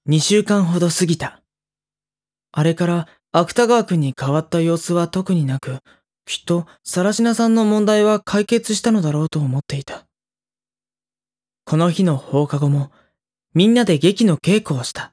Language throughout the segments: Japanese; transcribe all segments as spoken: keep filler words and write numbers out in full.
にしゅうかんほど過ぎた。あれから芥川くんに変わった様子は特になく、きっと更科さんの問題は解決したのだろうと思っていた。この日の放課後も、みんなで劇の稽古をした。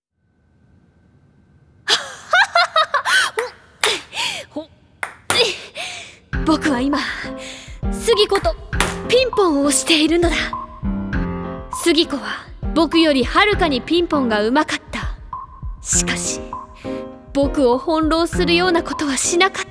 僕は今、杉子とピンポンをしているのだ。杉子は僕よりはるかにピンポンがうまかった。しかし、僕を翻弄するようなことはしなかった。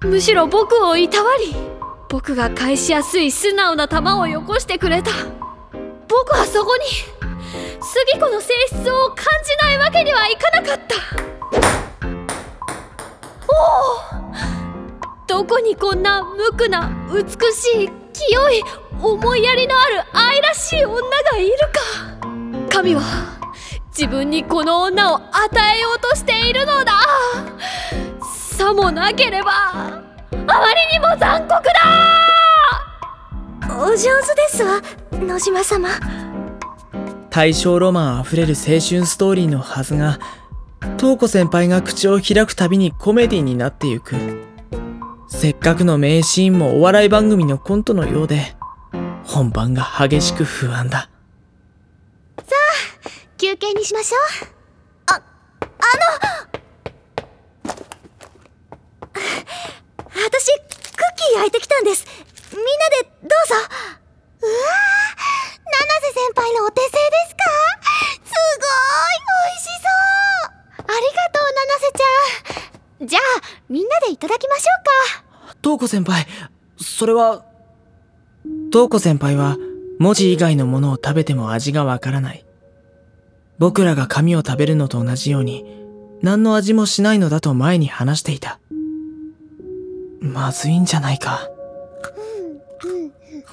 むしろ僕をいたわり、僕が返しやすい素直な球をよこしてくれた。僕はそこに杉子の性質を感じないわけにはいかなかった。おお、どこにこんな無垢な美しい清い思いやりのある愛らしい女がいるか。神は自分にこの女を与えようとしているのだ。さもなければあまりにも残酷だ。 お上手ですわ、野島様。 大正ロマンあふれる青春ストーリーのはずが、瞳子先輩が口を開くたびにコメディになってゆく。せっかくの名シーンもお笑い番組のコントのようで、本番が激しく不安だ。 さあ、休憩にしましょう。あ、あの私、クッキー焼いてきたんです。みんなでどうぞ。うわー、七瀬先輩のお手製ですか？すごい美味しそう。ありがとう、七瀬ちゃん。じゃあみんなでいただきましょうか。 瞳子先輩、それは。瞳子先輩は文字以外のものを食べても味がわからない。僕らが紙を食べるのと同じように何の味もしないのだと前に話していた。まずいんじゃないか。 うんうんうん、うん、美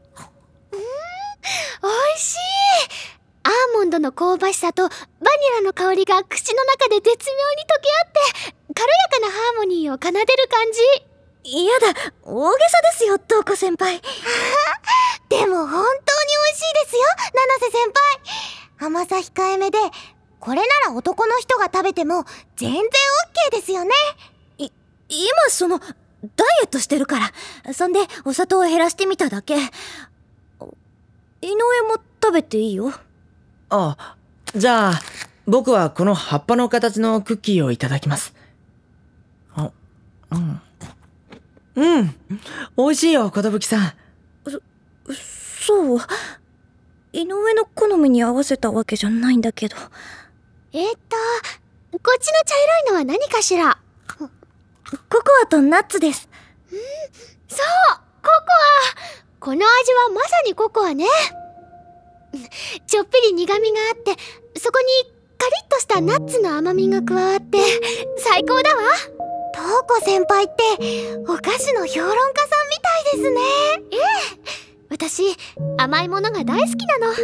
味しい。アーモンドの香ばしさとバニラの香りが口の中で絶妙に溶け合って、軽やかなハーモニーを奏でる感じ。いやだ、大げさですよ、瞳子先輩。でも本当に美味しいですよ、七瀬先輩。甘さ控えめで、これなら男の人が食べても全然 OK ですよね。い、今そのダイエットしてるから、そんでお砂糖を減らしてみただけ。井上も食べていいよ。 ああ、じゃあ僕はこの葉っぱの形のクッキーをいただきます。あ、うんうん、美味しいよ、寿さん。 そ、そう。井上の好みに合わせたわけじゃないんだけど。えっと、こっちの茶色いのは何かしら？ココアとナッツです。うん、そう、ココア。この味はまさにココアね。ちょっぴり苦みがあって、そこにカリッとしたナッツの甘みが加わって最高だわ。瞳子先輩ってお菓子の評論家さんみたいですね。ええ、私甘いものが大好きなの。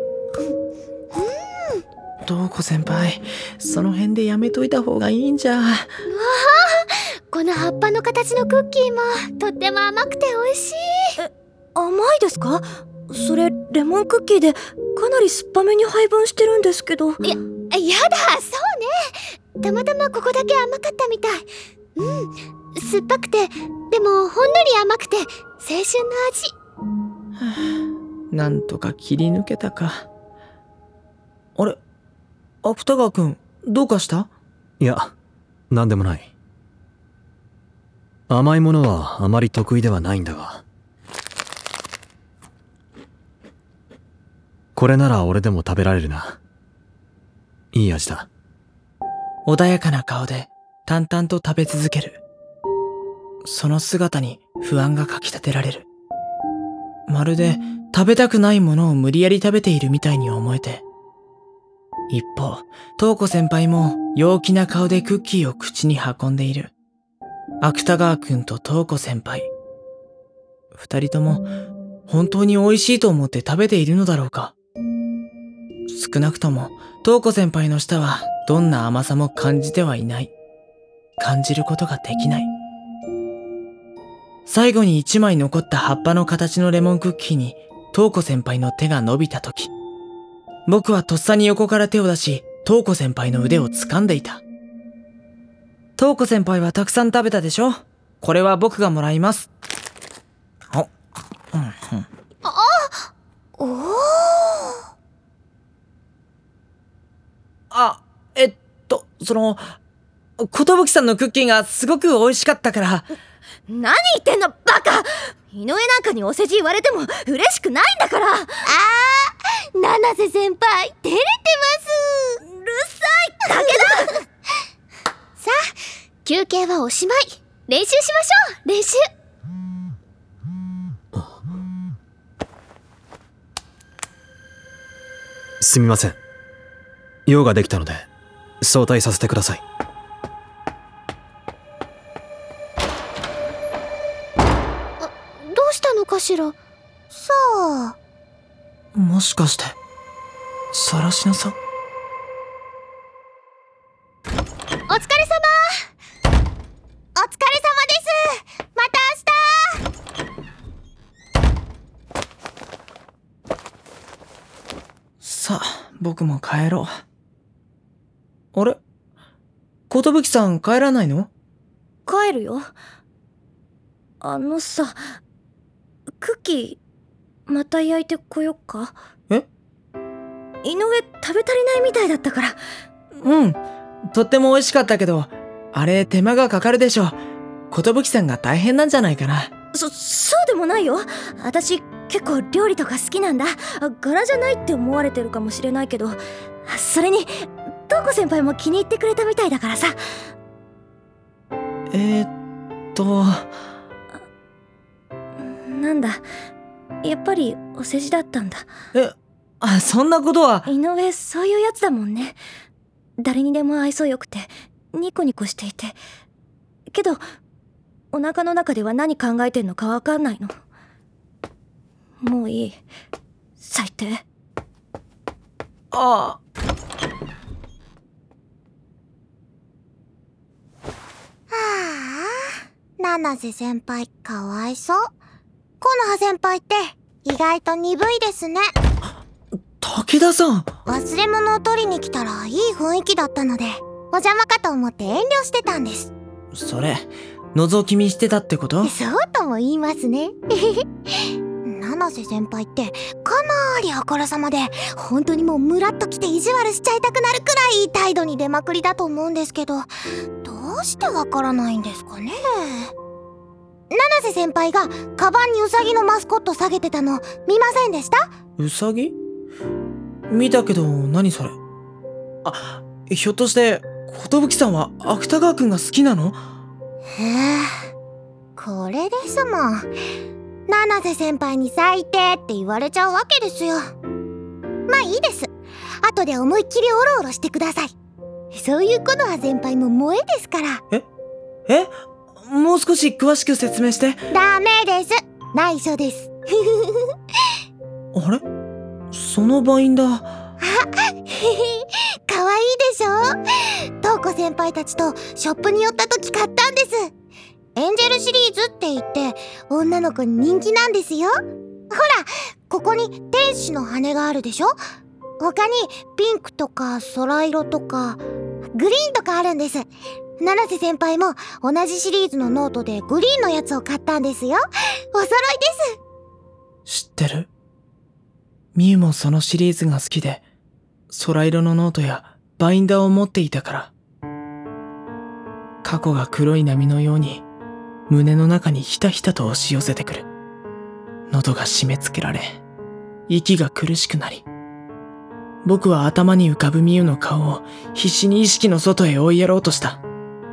瞳子先輩、その辺でやめといた方がいいんじゃ。わあ、 この葉っぱの形のクッキーもとっても甘くて美味しい。え、甘いですか？それレモンクッキーでかなり酸っぱめに配分してるんですけど。や、やだ、そうね。たまたまここだけ甘かったみたい。うん、酸っぱくて、でもほんのり甘くて青春の味。 はあ、なんとか切り抜けたか。あれ、芥川くん、どうかした？ いや、なんでもない。甘いものはあまり得意ではないんだが、これなら俺でも食べられるな。いい味だ。 穏やかな顔で淡々と食べ続ける。その姿に不安がかきたてられる。まるで食べたくないものを無理やり食べているみたいに思えて。一方、瞳子先輩も陽気な顔でクッキーを口に運んでいる。芥川くんと瞳子先輩、二人とも本当に美味しいと思って食べているのだろうか。少なくとも瞳子先輩の舌はどんな甘さも感じてはいない。感じることができない。最後に一枚残った葉っぱの形のレモンクッキーに瞳子先輩の手が伸びたとき、 僕はとっさに横から手を出し、トウコ先輩の腕を掴んでいた。トウコ先輩はたくさん食べたでしょ？これは僕がもらいます。お、うんうん。 あ、おー。 あ、えっと、その、寿さんのクッキーがすごく美味しかったから。 何言ってんの、バカ！井上なんかにお世辞言われても嬉しくないんだから。あー、七瀬先輩照れてます。うるさい、武田さあ、休憩はおしまい。練習しましょう。練習。 すみません。用ができたので早退させてください。 あ、どうしたのかしら。さあ、 もしかしてさらしなさん？ お疲れ様。お疲れ様です。また明日。 さあ、僕も帰ろう。あれ？寿さん帰らないの？ 帰るよ。あのさ、クッキーまた焼いてこよっか。 え？ 井上食べ足りないみたいだったから。 うん、とっても美味しかったけど、あれ手間がかかるでしょ。寿さんが大変なんじゃないかな。 そ、そうでもないよ。私結構料理とか好きなんだ。柄じゃないって思われてるかもしれないけど、それにトウコ先輩も気に入ってくれたみたいだからさ。 えーっとなんだ、やっぱりお世辞だったんだ。 え、あ、そんなことは。 井上そういうやつだもんね。誰にでも愛想よくてニコニコしていて、けどお腹の中では何考えてんのかわかんないの。もういい、最低。 ああ。 はあ、七瀬先輩かわいそう。木の葉先輩って意外と鈍いですね。 武田さん、 忘れ物を取りに来たらいい雰囲気だったのでお邪魔かと思って遠慮してたんです。 それ覗き見してたってこと？ そうとも言いますね。七瀬先輩ってかなりあからさまで、本当にもうムラっときて意地悪しちゃいたくなるくらい態度に出まくりだと思うんですけど、どうしてわからないんですかね。七瀬先輩がカバンにウサギのマスコット下げてたの見ませんでした？ ウサギ？見たけど何それ？あ、ひょっとして寿さんは芥川くんが好きなの？ へえ、これですもん。七瀬先輩に最低って言われちゃうわけですよ。まあいいです。後で思いっきりオロオロしてください。そういう木の葉先輩も萌えですから。 え？え？もう少し詳しく説明して。 ダメです。内緒です。 あれ？そのバインダー。あ、 かわいいでしょ？トウコ先輩たちとショップに寄った時買ったんです。エンジェルシリーズって言って女の子に人気なんですよ。ほら、ここに天使の羽があるでしょ。他にピンクとか空色とかグリーンとかあるんです。七瀬先輩も同じシリーズのノートでグリーンのやつを買ったんですよ。お揃いです。 知ってる？ミユもそのシリーズが好きで、空色のノートやバインダーを持っていたから。過去が黒い波のように胸の中にひたひたと押し寄せてくる。喉が締め付けられ、息が苦しくなり、僕は頭に浮かぶミユの顔を必死に意識の外へ追いやろうとした。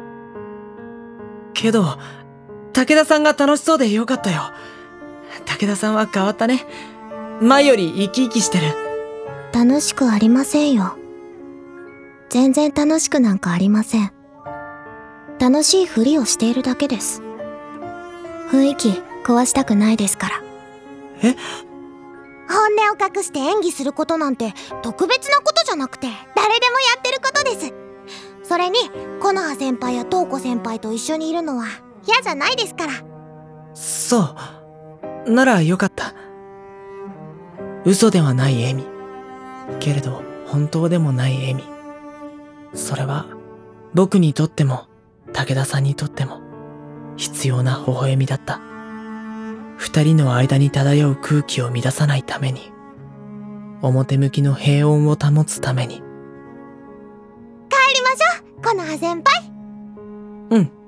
けど、武田さんが楽しそうでよかったよ。武田さんは変わったね。前より生き生きしてる。 楽しくありませんよ。全然楽しくなんかありません。楽しいふりをしているだけです。雰囲気壊したくないですから。 え？ 本音を隠して演技することなんて特別なことじゃなくて誰でもやってることです。それに木の葉先輩やトウコ先輩と一緒にいるのは嫌じゃないですから。 そう。ならよかった。嘘ではない笑み。 けれど本当でもない笑み。それは僕にとっても武田さんにとっても必要な微笑みだった。二人の間に漂う空気を乱さないために、表向きの平穏を保つために。 帰りましょう、木の葉先輩。 うん。